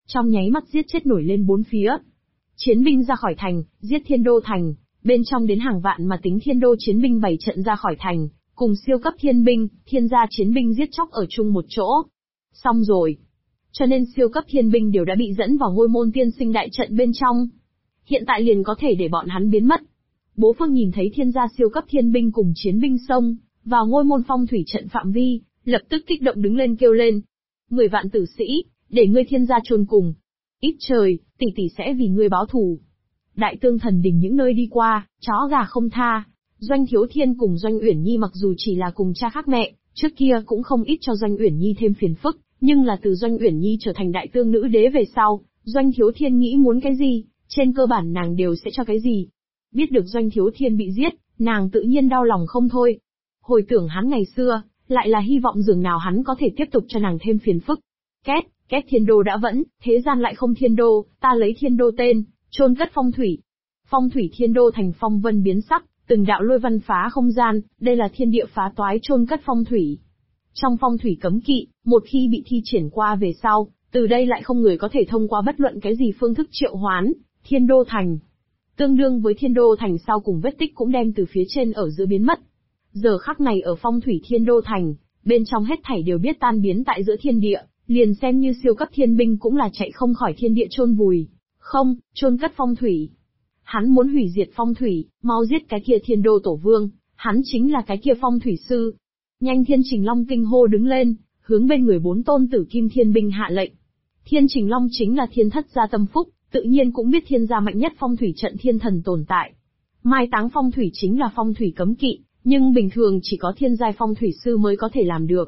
trong nháy mắt giết chết nổi lên bốn phía. Chiến binh ra khỏi thành, giết Thiên Đô thành, bên trong đến hàng vạn mà tính Thiên Đô chiến binh bày trận ra khỏi thành, cùng siêu cấp thiên binh, thiên gia chiến binh giết chóc ở chung một chỗ. Xong rồi. Cho nên siêu cấp thiên binh đều đã bị dẫn vào ngôi môn tiên sinh đại trận bên trong. Hiện tại liền có thể để bọn hắn biến mất. Bố Phương nhìn thấy thiên gia siêu cấp thiên binh cùng chiến binh xông vào ngôi môn phong thủy trận phạm vi, lập tức kích động đứng lên kêu lên. 10 vạn tử sĩ, để ngươi thiên gia chôn cùng. Ít trời, tỷ tỷ sẽ vì ngươi báo thù. Đại Tương Thần Đình những nơi đi qua, chó gà không tha. Doanh Thiếu Thiên cùng Doanh Uyển Nhi mặc dù chỉ là cùng cha khác mẹ, trước kia cũng không ít cho Doanh Uyển Nhi thêm phiền phức, nhưng là từ Doanh Uyển Nhi trở thành Đại Tương Nữ Đế về sau, Doanh Thiếu Thiên nghĩ muốn cái gì, trên cơ bản nàng đều sẽ cho cái gì. Biết được Doanh Thiếu Thiên bị giết, nàng tự nhiên đau lòng không thôi. Hồi tưởng hắn ngày xưa, lại là hy vọng dường nào hắn có thể tiếp tục cho nàng thêm phiền phức. Két Thiên Đô đã vẫn, thế gian lại không Thiên Đô, ta lấy Thiên Đô tên, chôn cất phong thủy. Phong thủy Thiên Đô thành phong vân biến sắc, từng đạo lôi văn phá không gian, đây là thiên địa phá toái chôn cất phong thủy. Trong phong thủy cấm kỵ, một khi bị thi triển qua về sau, từ đây lại không người có thể thông qua bất luận cái gì phương thức triệu hoán, Thiên Đô thành. Tương đương với Thiên Đô thành sau cùng vết tích cũng đem từ phía trên ở giữa biến mất. Giờ khắc này ở phong thủy Thiên Đô thành, bên trong hết thảy đều biết tan biến tại giữa thiên địa, liền xem như siêu cấp thiên binh cũng là chạy không khỏi thiên địa chôn vùi. Không, chôn cất phong thủy. Hắn muốn hủy diệt phong thủy, mau giết cái kia Thiên Đô tổ vương, hắn chính là cái kia phong thủy sư. Nhanh Thiên Trình Long kinh hô đứng lên, hướng bên người 4 tôn tử kim thiên binh hạ lệnh. Thiên Trình Long chính là thiên thất gia tâm phúc, tự nhiên cũng biết thiên gia mạnh nhất phong thủy trận thiên thần tồn tại. Mai táng phong thủy chính là phong thủy cấm kỵ, nhưng bình thường chỉ có thiên giai phong thủy sư mới có thể làm được.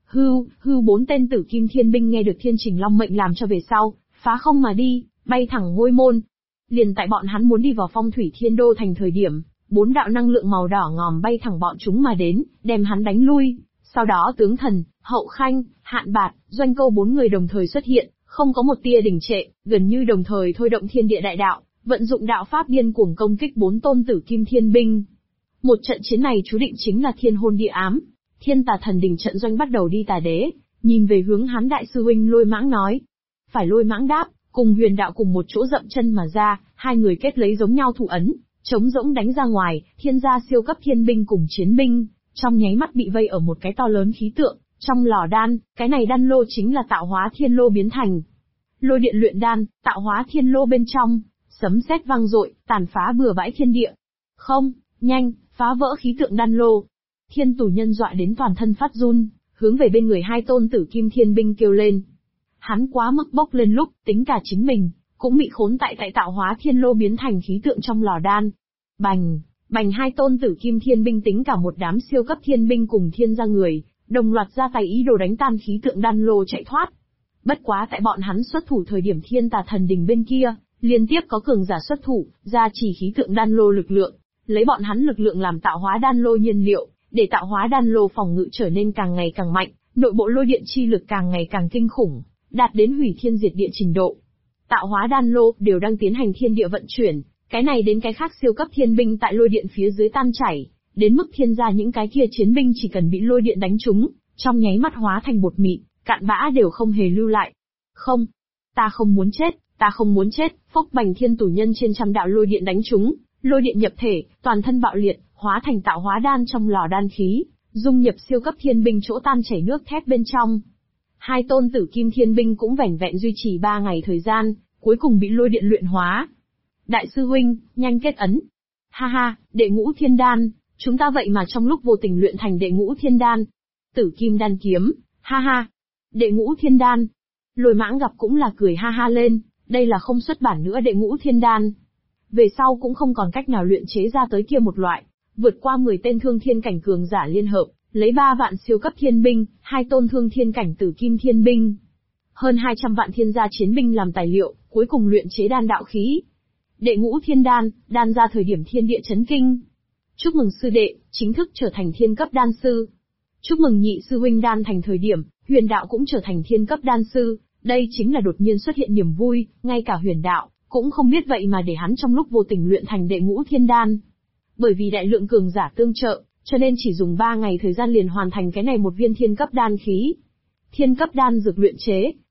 Hưu 4 tên tử kim thiên binh nghe được Thiên Trình Long mệnh làm cho về sau, phá không mà đi, bay thẳng ngôi môn. Liền tại bọn hắn muốn đi vào phong thủy Thiên Đô thành thời điểm, 4 đạo năng lượng màu đỏ ngòm bay thẳng bọn chúng mà đến, đem hắn đánh lui. Sau đó Tướng Thần, Hậu Khanh, Hạn Bạt, Doanh Câu 4 người đồng thời xuất hiện, không có một tia đình trệ, gần như đồng thời thôi động thiên địa đại đạo, vận dụng đạo pháp điên cuồng công kích 4 tôn tử kim thiên binh. Một trận chiến này chú định chính là thiên hôn địa ám. Thiên Tà Thần Đình trận doanh bắt đầu đi Tà Đế, nhìn về hướng hắn đại sư huynh Lôi Mãng nói. Phải Lôi Mãng đáp, cùng Huyền Đạo cùng một chỗ dậm chân mà ra, hai người kết lấy giống nhau thủ ấn, chống rỗng đánh ra ngoài, thiên gia siêu cấp thiên binh cùng chiến binh, trong nháy mắt bị vây ở một cái to lớn khí tượng, trong lò đan, cái này đan lô chính là tạo hóa thiên lô biến thành. Lôi điện luyện đan, tạo hóa thiên lô bên trong, sấm sét vang dội, tàn phá bừa bãi thiên địa. Không, nhanh, phá vỡ khí tượng đan lô. Thiên Tù Nhân dọa đến toàn thân phát run, hướng về bên người 2 tôn tử kim thiên binh kêu lên. Hắn quá mức bốc lên lúc, tính cả chính mình, cũng bị khốn tại tạo hóa thiên lô biến thành khí tượng trong lò đan. Bành, 2 tôn tử kim thiên binh tính cả một đám siêu cấp thiên binh cùng thiên gia người, đồng loạt ra tay ý đồ đánh tan khí tượng đan lô chạy thoát. Bất quá tại bọn hắn xuất thủ thời điểm Thiên Tà Thần Đình bên kia, liên tiếp có cường giả xuất thủ, ra chỉ khí tượng đan lô lực lượng, lấy bọn hắn lực lượng làm tạo hóa đan lô nhiên liệu, để tạo hóa đan lô phòng ngự trở nên càng ngày càng mạnh, nội bộ lôi điện chi lực càng ngày càng kinh khủng, đạt đến hủy thiên diệt địa trình độ. Tạo hóa đan lô đều đang tiến hành thiên địa vận chuyển, cái này đến cái khác siêu cấp thiên binh tại lôi điện phía dưới tan chảy, đến mức thiên gia những cái kia chiến binh chỉ cần bị lôi điện đánh trúng, trong nháy mắt hóa thành bột mịn, cạn bã đều không hề lưu lại. Không, ta không muốn chết, phốc bành Thiên Tù Nhân trên trăm đạo lôi điện đánh trúng, lôi điện nhập thể, toàn thân bạo liệt, hóa thành tạo hóa đan trong lò đan khí, dung nhập siêu cấp thiên binh chỗ tan chảy nước thép bên trong. 2 tôn tử kim thiên binh cũng vẻn vẹn duy trì 3 ngày thời gian, cuối cùng bị lôi điện luyện hóa. Đại sư huynh, nhanh kết ấn. Ha ha, đệ ngũ thiên đan, chúng ta vậy mà trong lúc vô tình luyện thành đệ ngũ thiên đan. Tử kim đan kiếm, ha ha. Đệ ngũ thiên đan. Lôi Mãng gặp cũng là cười ha ha lên, đây là không xuất bản nữa đệ ngũ thiên đan. Về sau cũng không còn cách nào luyện chế ra tới kia một loại, vượt qua 10 tên thương thiên cảnh cường giả liên hợp, lấy 3 vạn siêu cấp thiên binh, 2 tôn thương thiên cảnh tử kim thiên binh, hơn 200 vạn thiên gia chiến binh làm tài liệu, cuối cùng luyện chế đan đạo khí. Đệ ngũ thiên đan, đan ra thời điểm thiên địa chấn kinh. Chúc mừng sư đệ, chính thức trở thành thiên cấp đan sư. Chúc mừng nhị sư huynh đan thành thời điểm, Huyền Đạo cũng trở thành thiên cấp đan sư, đây chính là đột nhiên xuất hiện niềm vui, ngay cả Huyền Đạo cũng không biết vậy mà để hắn trong lúc vô tình luyện thành đệ ngũ thiên đan. Bởi vì đại lượng cường giả tương trợ, cho nên chỉ dùng 3 ngày thời gian liền hoàn thành cái này một viên thiên cấp đan khí. Thiên cấp đan dược luyện chế,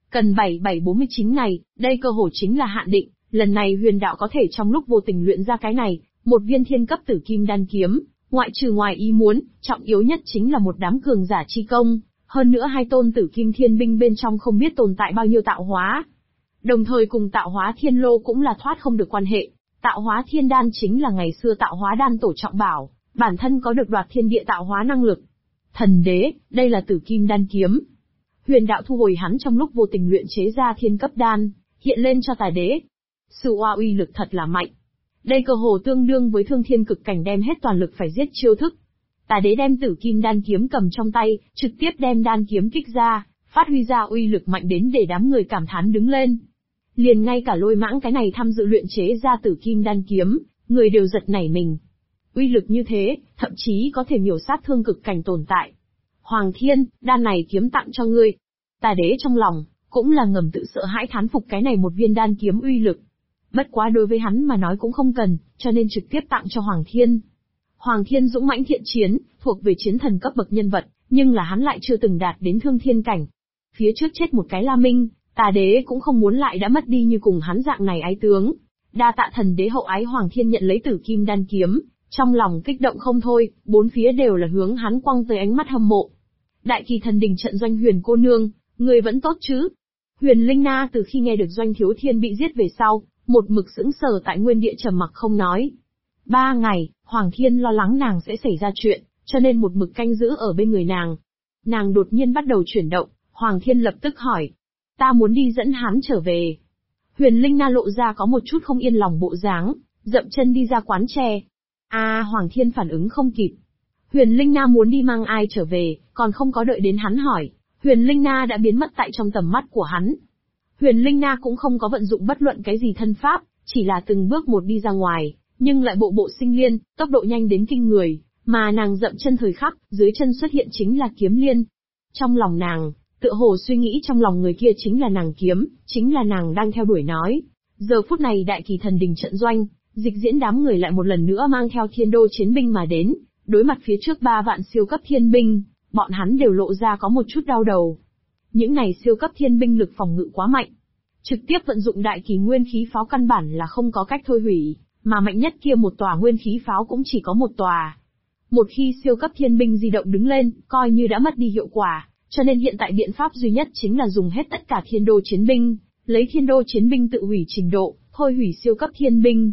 Cần 7749 ngày, đây cơ hồ chính là hạn định, lần này huyền đạo có thể trong lúc vô tình luyện ra cái này, một viên thiên cấp tử kim đan kiếm, ngoại trừ ngoài ý muốn, trọng yếu nhất chính là một đám cường giả chi công, hơn nữa hai tôn tử kim thiên binh bên trong không biết tồn tại bao nhiêu tạo hóa. Đồng thời cùng tạo hóa thiên lô cũng là thoát không được quan hệ, tạo hóa thiên đan chính là ngày xưa tạo hóa đan tổ trọng bảo, bản thân có được đoạt thiên địa tạo hóa năng lực. Thần đế, đây là tử kim đan kiếm. Huyền đạo thu hồi hắn trong lúc vô tình luyện chế ra thiên cấp đan, hiện lên cho Tà đế. Sự oa uy lực thật là mạnh. Đây cơ hồ tương đương với thương thiên cực cảnh đem hết toàn lực phải giết chiêu thức. Tà đế đem tử kim đan kiếm cầm trong tay, trực tiếp đem đan kiếm kích ra, phát huy ra uy lực mạnh đến để đám người cảm thán đứng lên. Liền ngay cả Lôi Mãng cái này tham dự luyện chế ra tử kim đan kiếm, người đều giật nảy mình. Uy lực như thế, thậm chí có thể miểu sát thương cực cảnh tồn tại. Hoàng Thiên, đan này kiếm tặng cho ngươi. Tà đế trong lòng, cũng là ngầm tự sợ hãi thán phục cái này một viên đan kiếm uy lực. Bất quá đối với hắn mà nói cũng không cần, cho nên trực tiếp tặng cho Hoàng Thiên. Hoàng Thiên dũng mãnh thiện chiến, thuộc về chiến thần cấp bậc nhân vật, nhưng là hắn lại chưa từng đạt đến thương thiên cảnh. Phía trước chết một cái La Minh, Tà đế cũng không muốn lại đã mất đi như cùng hắn dạng này ái tướng. Đa tạ thần đế hậu ái. Hoàng Thiên nhận lấy tử kim đan kiếm, trong lòng kích động không thôi, bốn phía đều là hướng hắn quăng tới ánh mắt hâm mộ. Đại Kỳ Thần Đình trận doanh Huyền cô nương, người vẫn tốt chứ? Huyền Linh Na từ khi nghe được Doanh Thiếu Thiên bị giết về sau, một mực sững sờ tại nguyên địa trầm mặc không nói. 3 ngày, Hoàng Thiên lo lắng nàng sẽ xảy ra chuyện, cho nên một mực canh giữ ở bên người nàng. Nàng đột nhiên bắt đầu chuyển động, Hoàng Thiên lập tức hỏi. Ta muốn đi dẫn hắn trở về. Huyền Linh Na lộ ra có một chút không yên lòng bộ dáng, dậm chân đi ra quán chè. Hoàng Thiên phản ứng không kịp. Huyền Linh Na muốn đi mang ai trở về, còn không có đợi đến hắn hỏi, Huyền Linh Na đã biến mất tại trong tầm mắt của hắn. Huyền Linh Na cũng không có vận dụng bất luận cái gì thân pháp, chỉ là từng bước một đi ra ngoài, nhưng lại bộ bộ sinh liên, tốc độ nhanh đến kinh người, mà nàng dậm chân thời khắc, dưới chân xuất hiện chính là kiếm liên. Trong lòng nàng, tựa hồ suy nghĩ trong lòng người kia chính là nàng kiếm, chính là nàng đang theo đuổi nói. Giờ phút này Đại Kỳ Thần Đình trận doanh, Dịch Diễn đám người lại một lần nữa mang theo thiên đô chiến binh mà đến, đối mặt phía trước 3 vạn siêu cấp thiên binh, bọn hắn đều lộ ra có một chút đau đầu. Những này siêu cấp thiên binh lực phòng ngự quá mạnh. Trực tiếp vận dụng đại kỳ nguyên khí pháo căn bản là không có cách thôi hủy, mà mạnh nhất kia một tòa nguyên khí pháo cũng chỉ có một tòa. Một khi siêu cấp thiên binh di động đứng lên, coi như đã mất đi hiệu quả, cho nên hiện tại biện pháp duy nhất chính là dùng hết tất cả thiên đô chiến binh, lấy thiên đô chiến binh tự hủy trình độ, thôi hủy siêu cấp thiên binh.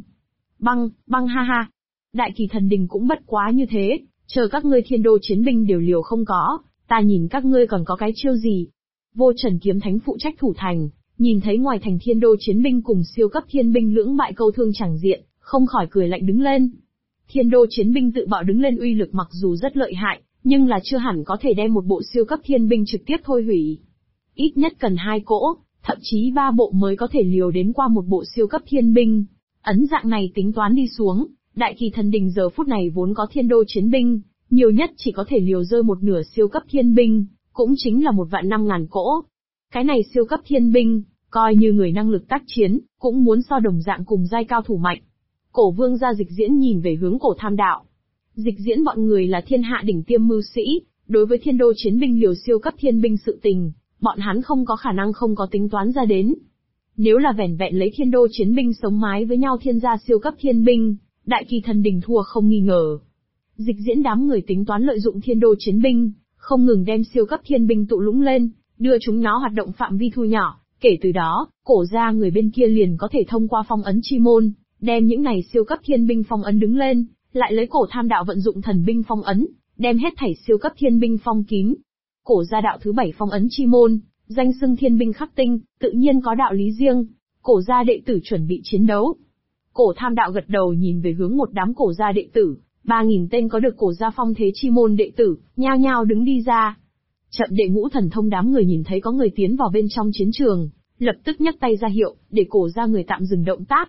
Băng ha ha. Đại Kỳ Thần Đình cũng bất quá như thế, chờ các ngươi thiên đô chiến binh đều liều không có, ta nhìn các ngươi còn có cái chiêu gì. Vô Trần Kiếm Thánh phụ trách thủ thành, nhìn thấy ngoài thành thiên đô chiến binh cùng siêu cấp thiên binh lưỡng bại câu thương chẳng diện, không khỏi cười lạnh đứng lên. Thiên đô chiến binh tự bạo đứng lên uy lực mặc dù rất lợi hại, nhưng là chưa hẳn có thể đem một bộ siêu cấp thiên binh trực tiếp thôi hủy. Ít nhất cần 2 cỗ, thậm chí 3 bộ mới có thể liều đến qua một bộ siêu cấp thiên binh. Ấn dạng này tính toán đi xuống, Đại Kỳ Thần Đình giờ phút này vốn có thiên đô chiến binh, nhiều nhất chỉ có thể liều rơi một nửa siêu cấp thiên binh, cũng chính là 1.500.000 cỗ. Cái này siêu cấp thiên binh, coi như người năng lực tác chiến, cũng muốn so đồng dạng cùng giai cao thủ mạnh. Cổ vương gia Dịch Diễn nhìn về hướng Cổ Tham Đạo. Dịch Diễn bọn người là thiên hạ đỉnh tiêm mưu sĩ, đối với thiên đô chiến binh liều siêu cấp thiên binh sự tình, bọn hắn không có khả năng không có tính toán ra đến. Nếu là vẻn vẹn lấy thiên đô chiến binh sống mái với nhau thiên gia siêu cấp thiên binh, Đại Kỳ Thần Đình thua không nghi ngờ. Dịch Diễn đám người tính toán lợi dụng thiên đô chiến binh, không ngừng đem siêu cấp thiên binh tụ lũng lên, đưa chúng nó hoạt động phạm vi thu nhỏ, kể từ đó, Cổ gia người bên kia liền có thể thông qua phong ấn chi môn, đem những này siêu cấp thiên binh phong ấn đứng lên, lại lấy Cổ Tham Đạo vận dụng thần binh phong ấn, đem hết thảy siêu cấp thiên binh phong kín. Cổ gia đạo thứ 7 phong ấn chi môn, danh xưng thiên binh khắc tinh, tự nhiên có đạo lý riêng. Cổ gia đệ tử chuẩn bị chiến đấu. Cổ Tham Đạo gật đầu nhìn về hướng một đám cổ gia đệ tử, 3.000 tên có được cổ gia phong thế chi môn đệ tử, nhao nhao đứng đi ra. Chậm Đệ Ngũ Thần Thông đám người nhìn thấy có người tiến vào bên trong chiến trường, lập tức nhấc tay ra hiệu, để cổ gia người tạm dừng động tác.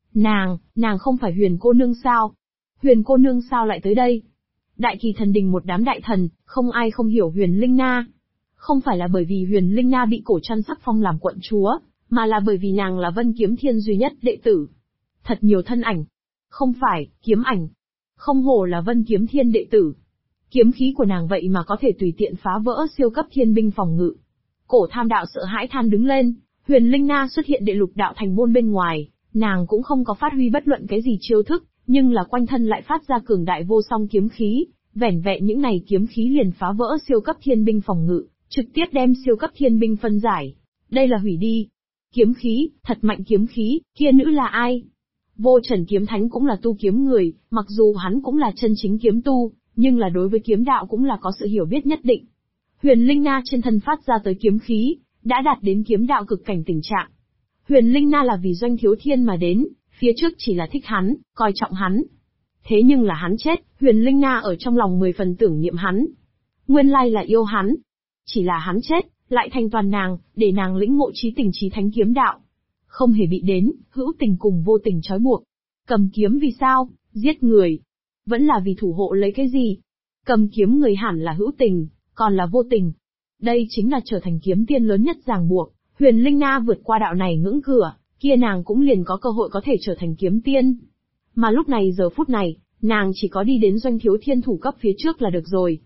Nàng không phải Huyền cô nương sao? Huyền cô nương sao lại tới đây? Đại Kỳ Thần Đình một đám đại thần, không ai không hiểu Huyền Linh Na. Không phải là bởi vì Huyền Linh Na bị Cổ Trăn sắc phong làm quận chúa, mà là bởi vì nàng là Vân Kiếm Thiên duy nhất đệ tử. Thật nhiều thân ảnh. Không phải, kiếm ảnh. Không hổ là Vân Kiếm Thiên đệ tử. Kiếm khí của nàng vậy mà có thể tùy tiện phá vỡ siêu cấp thiên binh phòng ngự. Cổ Tham Đạo sợ hãi than đứng lên, Huyền Linh Na xuất hiện Đệ Lục Đạo Thành môn bên ngoài, nàng cũng không có phát huy bất luận cái gì chiêu thức, nhưng là quanh thân lại phát ra cường đại vô song kiếm khí, vẻn vẹn những này kiếm khí liền phá vỡ siêu cấp thiên binh phòng ngự, trực tiếp đem siêu cấp thiên binh phân giải. Đây là hủy đi. Kiếm khí, thật mạnh kiếm khí, kia nữ là ai? Vô Trần Kiếm Thánh cũng là tu kiếm người, mặc dù hắn cũng là chân chính kiếm tu, nhưng là đối với kiếm đạo cũng là có sự hiểu biết nhất định. Huyền Linh Na trên thân phát ra tới kiếm khí, đã đạt đến kiếm đạo cực cảnh tình trạng. Huyền Linh Na là vì Doanh Thiếu Thiên mà đến, phía trước chỉ là thích hắn, coi trọng hắn. Thế nhưng là hắn chết, Huyền Linh Na ở trong lòng 10 phần tưởng niệm hắn. Nguyên lai là yêu hắn. Chỉ là hắn chết, lại thành toàn nàng, để nàng lĩnh ngộ chí tình chí thánh kiếm đạo. Không hề bị đến, hữu tình cùng vô tình trói buộc. Cầm kiếm vì sao? Giết người. Vẫn là vì thủ hộ lấy cái gì? Cầm kiếm người hẳn là hữu tình, còn là vô tình. Đây chính là trở thành kiếm tiên lớn nhất ràng buộc. Huyền Linh Na vượt qua đạo này ngưỡng cửa, kia nàng cũng liền có cơ hội có thể trở thành kiếm tiên. Mà lúc này giờ phút này, nàng chỉ có đi đến Doanh Thiếu Thiên thủ cấp phía trước là được rồi.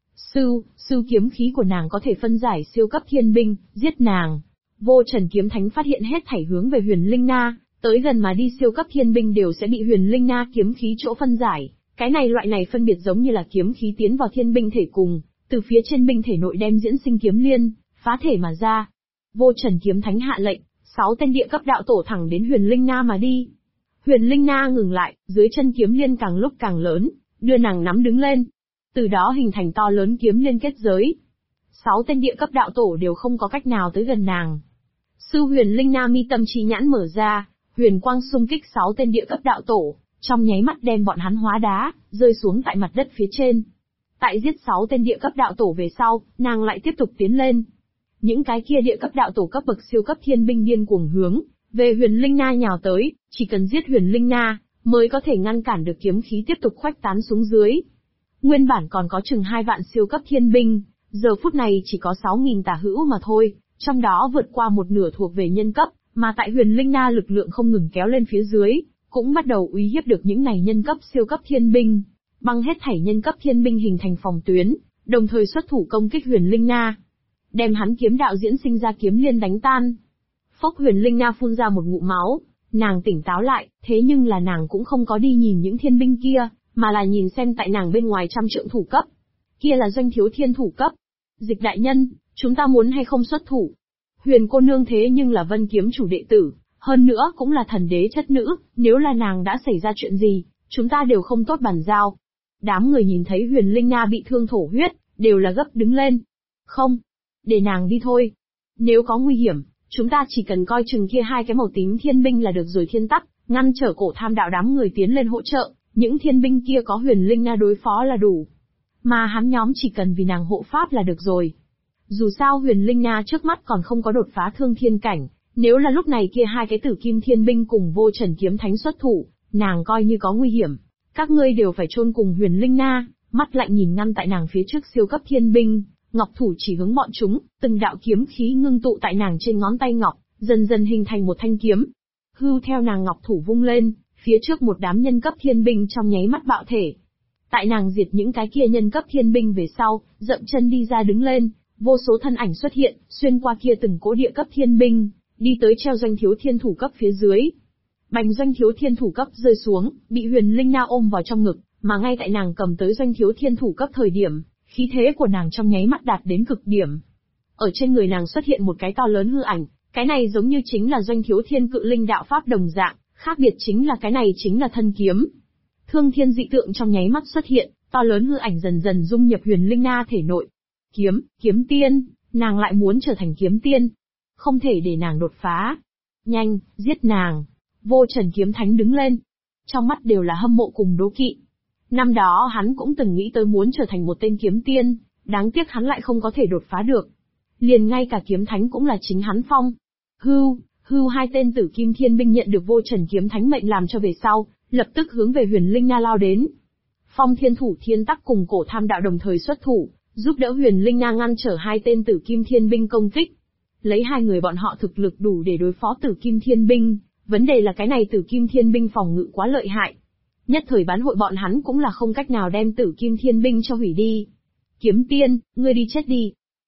Sư kiếm khí của nàng có thể phân giải siêu cấp thiên binh, giết nàng. Vô Trần Kiếm Thánh phát hiện hết thảy hướng về Huyền Linh Na, tới gần mà đi siêu cấp thiên binh đều sẽ bị Huyền Linh Na kiếm khí chỗ phân giải. Cái này loại này phân biệt giống như là kiếm khí tiến vào thiên binh thể cùng, từ phía trên binh thể nội đem diễn sinh kiếm liên, phá thể mà ra. Vô Trần Kiếm Thánh hạ lệnh, 6 tên địa cấp đạo tổ thẳng đến Huyền Linh Na mà đi. Huyền Linh Na ngừng lại, dưới chân kiếm liên càng lúc càng lớn, đưa nàng nắm đứng lên. Từ đó hình thành to lớn kiếm liên kết giới. 6 tên địa cấp đạo tổ đều không có cách nào tới gần nàng. Sư Huyền Linh Na mi tâm trí nhãn mở ra, huyền quang xung kích 6 tên địa cấp đạo tổ, trong nháy mắt đem bọn hắn hóa đá, rơi xuống tại mặt đất phía trên. Tại giết 6 tên địa cấp đạo tổ về sau, nàng lại tiếp tục tiến lên. Những cái kia địa cấp đạo tổ cấp bậc siêu cấp thiên binh điên cuồng hướng về Huyền Linh Na nhào tới, chỉ cần giết Huyền Linh Na mới có thể ngăn cản được kiếm khí tiếp tục khuếch tán xuống dưới. Nguyên bản còn có chừng 2 vạn siêu cấp thiên binh, giờ phút này chỉ có 6.000 tả hữu mà thôi, trong đó vượt qua một nửa thuộc về nhân cấp, mà tại Huyền Linh Na lực lượng không ngừng kéo lên phía dưới, cũng bắt đầu uy hiếp được những này nhân cấp siêu cấp thiên binh, băng hết thảy nhân cấp thiên binh hình thành phòng tuyến, đồng thời xuất thủ công kích Huyền Linh Na, đem hắn kiếm đạo diễn sinh ra kiếm liên đánh tan. Phốc, Huyền Linh Na phun ra một ngụm máu, nàng tỉnh táo lại, thế nhưng là nàng cũng không có đi nhìn những thiên binh kia, mà là nhìn xem tại nàng bên ngoài 100 trượng thủ cấp. Kia là Doanh Thiếu Thiên thủ cấp. Dịch đại nhân, chúng ta muốn hay không xuất thủ? Huyền cô nương thế nhưng là Vân Kiếm chủ đệ tử, hơn nữa cũng là thần đế chất nữ, nếu là nàng đã xảy ra chuyện gì, chúng ta đều không tốt bàn giao. Đám người nhìn thấy Huyền Linh Na bị thương thổ huyết, đều là gấp đứng lên. Không, để nàng đi thôi. Nếu có nguy hiểm, chúng ta chỉ cần coi chừng kia 2 cái màu tím thiên binh là được rồi. Thiên Tắc ngăn trở Cổ Tham Đạo đám người tiến lên hỗ trợ, những thiên binh kia có Huyền Linh Na đối phó là đủ. Mà hắn nhóm chỉ cần vì nàng hộ pháp là được rồi. Dù sao Huyền Linh Na trước mắt còn không có đột phá thương thiên cảnh, nếu là lúc này kia 2 cái tử kim thiên binh cùng Vô Trần Kiếm Thánh xuất thủ, nàng coi như có nguy hiểm, các ngươi đều phải chôn cùng Huyền Linh Na. Mắt lạnh nhìn ngăn tại nàng phía trước siêu cấp thiên binh, ngọc thủ chỉ hướng bọn chúng, từng đạo kiếm khí ngưng tụ tại nàng trên ngón tay ngọc, dần dần hình thành một thanh kiếm. Hưu, theo nàng ngọc thủ vung lên, phía trước một đám nhân cấp thiên binh trong nháy mắt bạo thể. Tại nàng diệt những cái kia nhân cấp thiên binh về sau, dậm chân đi ra đứng lên, vô số thân ảnh xuất hiện, xuyên qua kia từng cỗ địa cấp thiên binh, đi tới treo Doanh Thiếu Thiên thủ cấp phía dưới. Bành, Doanh Thiếu Thiên thủ cấp rơi xuống, bị Huyền Linh Na ôm vào trong ngực, mà ngay tại nàng cầm tới Doanh Thiếu Thiên thủ cấp thời điểm, khí thế của nàng trong nháy mắt đạt đến cực điểm. Ở trên người nàng xuất hiện một cái to lớn hư ảnh, cái này giống như chính là Doanh Thiếu Thiên cự linh đạo pháp đồng dạng, khác biệt chính là cái này chính là thân kiếm. Thương thiên dị tượng trong nháy mắt xuất hiện, to lớn hư ảnh dần dần dung nhập Huyền Linh Na thể nội. Kiếm tiên, nàng lại muốn trở thành kiếm tiên. Không thể để nàng đột phá. Nhanh, giết nàng. Vô Trần Kiếm Thánh đứng lên. Trong mắt đều là hâm mộ cùng đố kỵ. Năm đó hắn cũng từng nghĩ tới muốn trở thành một tên kiếm tiên, đáng tiếc hắn lại không có thể đột phá được. Liền ngay cả Kiếm Thánh cũng là chính hắn phong. Hưu, 2 tên tử kim thiên binh nhận được Vô Trần Kiếm Thánh mệnh làm cho về sau, lập tức hướng về Huyền Linh Na lao đến. Phong Thiên Thủ Thiên Tắc cùng Cổ Tham Đạo đồng thời xuất thủ, giúp đỡ Huyền Linh Na ngăn trở 2 tên tử kim thiên binh công kích. Lấy 2 người bọn họ thực lực đủ để đối phó tử kim thiên binh, vấn đề là cái này tử kim thiên binh phòng ngự quá lợi hại. Nhất thời bán hội bọn hắn cũng là không cách nào đem tử kim thiên binh cho hủy đi. Kiếm tiên, ngươi đi chết đi.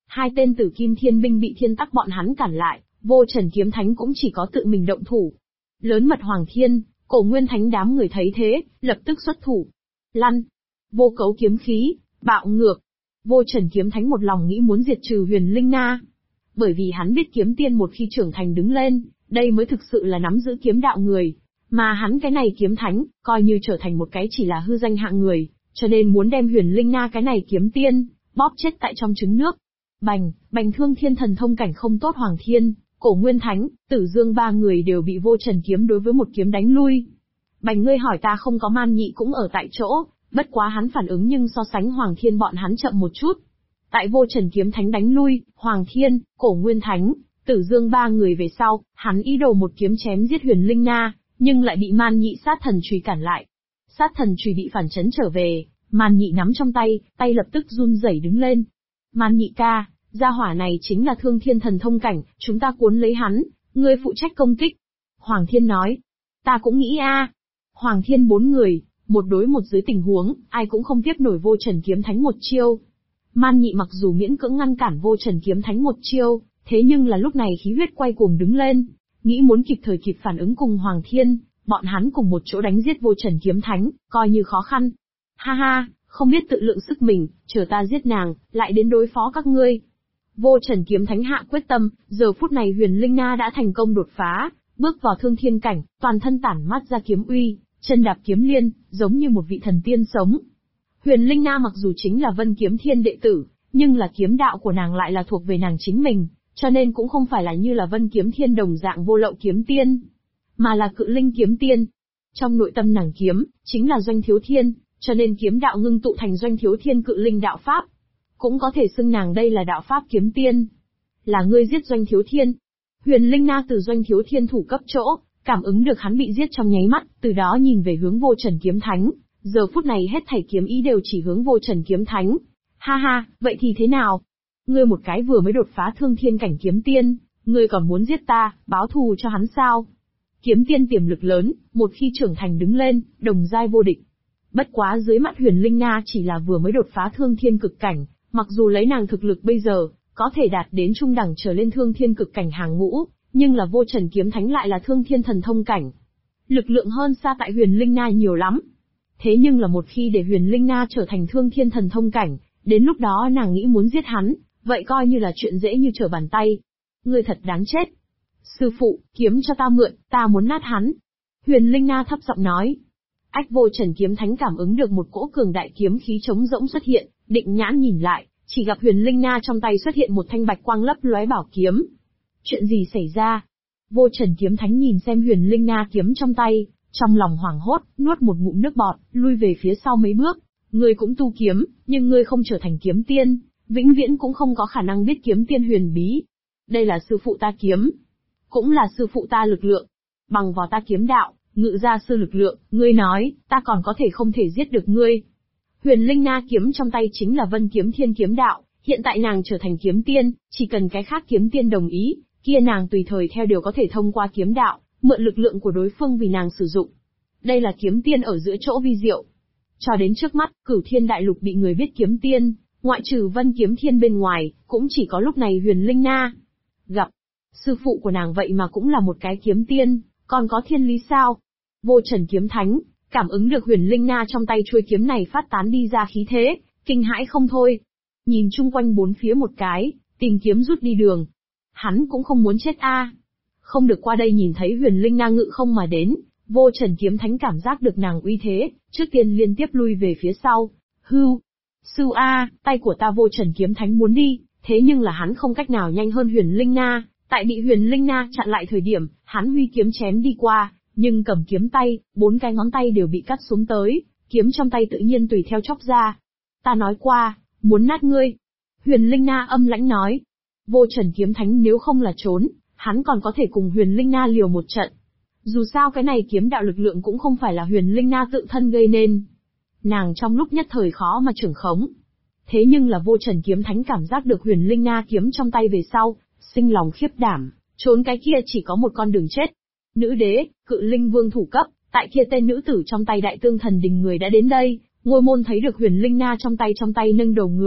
Hai tên tử kim thiên binh bị thiên tắc bọn hắn cản lại, Vô Trần Kiếm Thánh cũng chỉ có tự mình động thủ. Lớn mật Hoàng Thiên, Cổ Nguyên Thánh đám người thấy thế, lập tức xuất thủ. Lăn! Vô Cấu kiếm khí, bạo ngược. Vô Trần Kiếm Thánh một lòng nghĩ muốn diệt trừ Huyền Linh Na. Bởi vì hắn biết kiếm tiên một khi trưởng thành đứng lên, đây mới thực sự là nắm giữ kiếm đạo người. Mà hắn cái này kiếm thánh, coi như trở thành một cái chỉ là hư danh hạng người, cho nên muốn đem Huyền Linh Na cái này kiếm tiên, bóp chết tại trong trứng nước. Bành, bành thương thiên thần thông cảnh không tốt Hoàng Thiên, Cổ Nguyên Thánh, Tử Dương ba người đều bị Vô Trần kiếm đối với một kiếm đánh lui. Bành ngươi hỏi ta không có Man Nhị cũng ở tại chỗ, bất quá hắn phản ứng nhưng so sánh Hoàng Thiên bọn hắn chậm một chút. Tại Vô Trần kiếm thánh đánh lui, Hoàng Thiên, Cổ Nguyên Thánh, Tử Dương ba người về sau, hắn ý đồ một kiếm chém giết Huyền Linh Na, nhưng lại bị Man Nhị sát thần chùy cản lại. Sát thần chùy bị phản chấn trở về, Man Nhị nắm trong tay, tay lập tức run rẩy đứng lên. Man Nhị ca, gia hỏa này chính là thương thiên thần thông cảnh, chúng ta cuốn lấy hắn, ngươi phụ trách công kích. Hoàng Thiên nói, ta cũng nghĩ a. Hoàng Thiên 4 người, một đối một dưới tình huống, ai cũng không tiếp nổi Vô Trần kiếm thánh một chiêu. Man Nhị mặc dù miễn cưỡng ngăn cản Vô Trần kiếm thánh một chiêu, thế nhưng là lúc này khí huyết quay cuồng đứng lên, nghĩ muốn kịp thời kịp phản ứng cùng Hoàng Thiên, bọn hắn cùng một chỗ đánh giết Vô Trần kiếm thánh, coi như khó khăn. Ha ha, không biết tự lượng sức mình, chờ ta giết nàng, lại đến đối phó các ngươi. Vô Trần kiếm thánh hạ quyết tâm, giờ phút này Huyền Linh Na đã thành công đột phá, bước vào thương thiên cảnh, toàn thân tản mát ra kiếm uy, chân đạp kiếm liên, giống như một vị thần tiên sống. Huyền Linh Na mặc dù chính là Vân Kiếm Thiên đệ tử, nhưng là kiếm đạo của nàng lại là thuộc về nàng chính mình, cho nên cũng không phải là như là Vân Kiếm Thiên đồng dạng vô lậu kiếm tiên, mà là Cự Linh kiếm tiên. Trong nội tâm nàng kiếm, chính là Doanh Thiếu Thiên, cho nên kiếm đạo ngưng tụ thành Doanh Thiếu Thiên Cự Linh đạo pháp. Cũng có thể xưng nàng đây là đạo pháp kiếm tiên. Là ngươi giết Doanh Thiếu Thiên. Huyền Linh Na từ Doanh Thiếu Thiên thủ cấp chỗ, cảm ứng được hắn bị giết trong nháy mắt, từ đó nhìn về hướng Vô Trần kiếm thánh, giờ phút này hết thảy kiếm ý đều chỉ hướng Vô Trần kiếm thánh. Ha ha, vậy thì thế nào? Ngươi một cái vừa mới đột phá thương thiên cảnh kiếm tiên, ngươi còn muốn giết ta, báo thù cho hắn sao? Kiếm tiên tiềm lực lớn, một khi trưởng thành đứng lên, đồng giai vô địch. Bất quá dưới mắt Huyền Linh Na chỉ là vừa mới đột phá thương thiên cực cảnh, mặc dù lấy nàng thực lực bây giờ, có thể đạt đến trung đẳng trở lên thương thiên cực cảnh hàng ngũ, nhưng là Vô Trần kiếm thánh lại là thương thiên thần thông cảnh. Lực lượng hơn xa tại Huyền Linh Na nhiều lắm. Thế nhưng là một khi để Huyền Linh Na trở thành thương thiên thần thông cảnh, đến lúc đó nàng nghĩ muốn giết hắn, vậy coi như là chuyện dễ như trở bàn tay. Ngươi thật đáng chết. Sư phụ, kiếm cho ta mượn, ta muốn nát hắn. Huyền Linh Na thấp giọng nói. Ách Vô Trần kiếm thánh cảm ứng được một cỗ cường đại kiếm khí trống rỗng xuất hiện, định nhãn nhìn lại, chỉ gặp Huyền Linh Na trong tay xuất hiện một thanh bạch quang lấp lóe bảo kiếm. Chuyện gì xảy ra? Vô Trần kiếm thánh nhìn xem Huyền Linh Na kiếm trong tay, trong lòng hoảng hốt, nuốt một ngụm nước bọt, lui về phía sau mấy bước. Ngươi cũng tu kiếm, nhưng ngươi không trở thành kiếm tiên, vĩnh viễn cũng không có khả năng biết kiếm tiên huyền bí. Đây là sư phụ ta kiếm, cũng là sư phụ ta lực lượng. Bằng vào ta kiếm đạo, ngự ra sư lực lượng, ngươi nói, ta còn có thể không thể giết được ngươi. Huyền Linh Na kiếm trong tay chính là Vân Kiếm Thiên kiếm đạo, hiện tại nàng trở thành kiếm tiên, chỉ cần cái khác kiếm tiên đồng ý, kia nàng tùy thời theo đều có thể thông qua kiếm đạo, mượn lực lượng của đối phương vì nàng sử dụng. Đây là kiếm tiên ở giữa chỗ vi diệu. Cho đến trước mắt, Cửu Thiên Đại Lục bị người biết kiếm tiên, ngoại trừ Vân Kiếm Thiên bên ngoài, cũng chỉ có lúc này Huyền Linh Na gặp. Sư phụ của nàng vậy mà cũng là một cái kiếm tiên, còn có thiên lý sao? Vô Trần kiếm thánh, cảm ứng được Huyền Linh Na trong tay chuôi kiếm này phát tán đi ra khí thế, kinh hãi không thôi. Nhìn chung quanh bốn phía một cái, tìm kiếm rút đi đường. Hắn cũng không muốn chết a. Không được qua đây nhìn thấy Huyền Linh Na ngự không mà đến, Vô Trần kiếm thánh cảm giác được nàng uy thế, trước tiên liên tiếp lui về phía sau. Hưu, sư a, tay của ta Vô Trần kiếm thánh muốn đi, thế nhưng là hắn không cách nào nhanh hơn Huyền Linh Na, tại bị Huyền Linh Na chặn lại thời điểm, hắn huy kiếm chém đi qua, nhưng cầm kiếm tay, 4 cái ngón tay đều bị cắt xuống tới, kiếm trong tay tự nhiên tùy theo chóc ra. Ta nói qua, muốn nát ngươi. Huyền Linh Na âm lãnh nói. Vô Trần kiếm thánh nếu không là trốn, hắn còn có thể cùng Huyền Linh Na liều một trận. Dù sao cái này kiếm đạo lực lượng cũng không phải là Huyền Linh Na tự thân gây nên. Nàng trong lúc nhất thời khó mà trưởng khống. Thế nhưng là Vô Trần kiếm thánh cảm giác được Huyền Linh Na kiếm trong tay về sau, sinh lòng khiếp đảm, trốn cái kia chỉ có một con đường chết. Nữ đế, Cự Linh vương thủ cấp, tại kia tên nữ tử trong tay Đại Tương Thần Đình người đã đến đây, Ngôi Môn thấy được Huyền Linh Na trong tay nâng đầu người,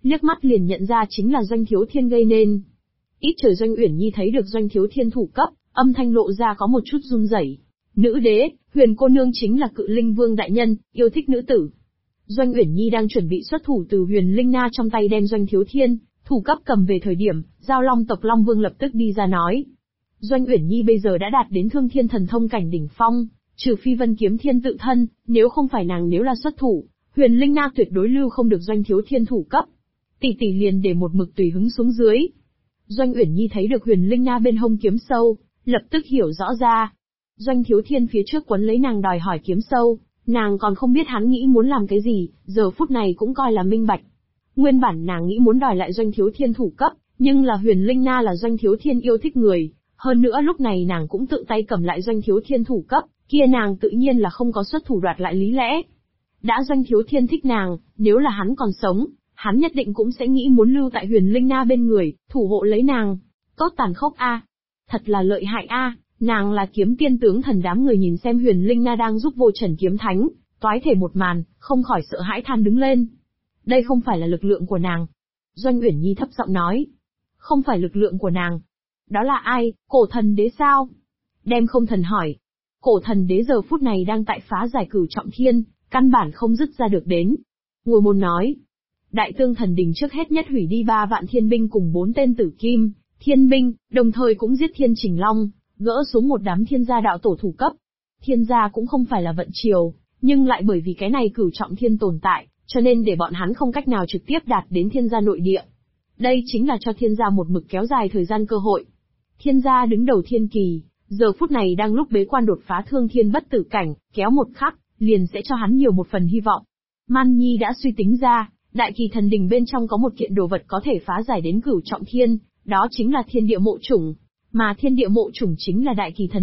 liếc mắt liền nhận ra chính là Doanh Thiếu Thiên gây nên. Ít trời Doanh Uyển Nhi thấy được Doanh Thiếu Thiên thủ cấp, âm thanh lộ ra có một chút run rẩy. Nữ đế, Huyền cô nương chính là Cự Linh Vương đại nhân, yêu thích nữ tử. Doanh Uyển Nhi đang chuẩn bị xuất thủ từ Huyền Linh Na trong tay đem Doanh Thiếu Thiên thủ cấp cầm về thời điểm, Giao Long tộc Long Vương lập tức đi ra nói. Doanh Uyển Nhi bây giờ đã đạt đến Thương Thiên Thần Thông cảnh đỉnh phong, trừ phi Vân Kiếm Thiên tự thân, nếu không phải nàng nếu là xuất thủ, Huyền Linh Na tuyệt đối lưu không được Doanh Thiếu Thiên thủ cấp. Tỷ tỷ liền để một mực tùy hứng xuống dưới. Doanh Uyển Nhi thấy được Huyền Linh Na bên hông kiếm sâu, lập tức hiểu rõ ra. Doanh Thiếu Thiên phía trước quấn lấy nàng đòi hỏi kiếm sâu, nàng còn không biết hắn nghĩ muốn làm cái gì, giờ phút này cũng coi là minh bạch. Nguyên bản nàng nghĩ muốn đòi lại Doanh Thiếu Thiên thủ cấp, nhưng là Huyền Linh Na là Doanh Thiếu Thiên yêu thích người, hơn nữa lúc này nàng cũng tự tay cầm lại Doanh Thiếu Thiên thủ cấp, kia nàng tự nhiên là không có xuất thủ đoạt lại lý lẽ. Đã Doanh Thiếu Thiên thích nàng, nếu là hắn còn sống, hắn nhất định cũng sẽ nghĩ muốn lưu tại Huyền Linh Na bên người, thủ hộ lấy nàng. Tốt tàn khốc a, thật là lợi hại a, nàng là kiếm tiên tướng thần. Đám người nhìn xem Huyền Linh Na đang giúp Vô Trần kiếm thánh toái thể một màn, không khỏi sợ hãi than đứng lên. Đây không phải là lực lượng của nàng. Doanh Uyển Nhi thấp giọng nói. Không phải lực lượng của nàng. Đó là ai, Cổ Thần Đế sao? Đem Không Thần hỏi. Cổ Thần Đế giờ phút này đang tại phá giải Cửu Trọng Thiên, căn bản không dứt ra được đến. Ngồi môn nói. Đại Tương Thần Đình trước hết nhất hủy đi 3 vạn thiên binh cùng 4 tên tử kim thiên binh, đồng thời cũng giết Thiên Trình Long, gỡ xuống một đám thiên gia đạo tổ thủ cấp. Thiên gia cũng không phải là vận triều, nhưng lại bởi vì cái này Cửu Trọng Thiên tồn tại, cho nên để bọn hắn không cách nào trực tiếp đạt đến thiên gia nội địa. Đây chính là cho thiên gia một mực kéo dài thời gian cơ hội. Thiên gia đứng đầu thiên kỳ, giờ phút này đang lúc bế quan đột phá thương thiên bất tử cảnh, kéo một khắc, liền sẽ cho hắn nhiều một phần hy vọng. Man Nhi đã suy tính ra, Đại Kỳ Thần Đình bên trong có một kiện đồ vật có thể phá giải đến Cửu Trọng Thiên, đó chính là Thiên Địa Mộ Chủng, mà Thiên Địa Mộ Chủng chính là Đại Kỳ Thần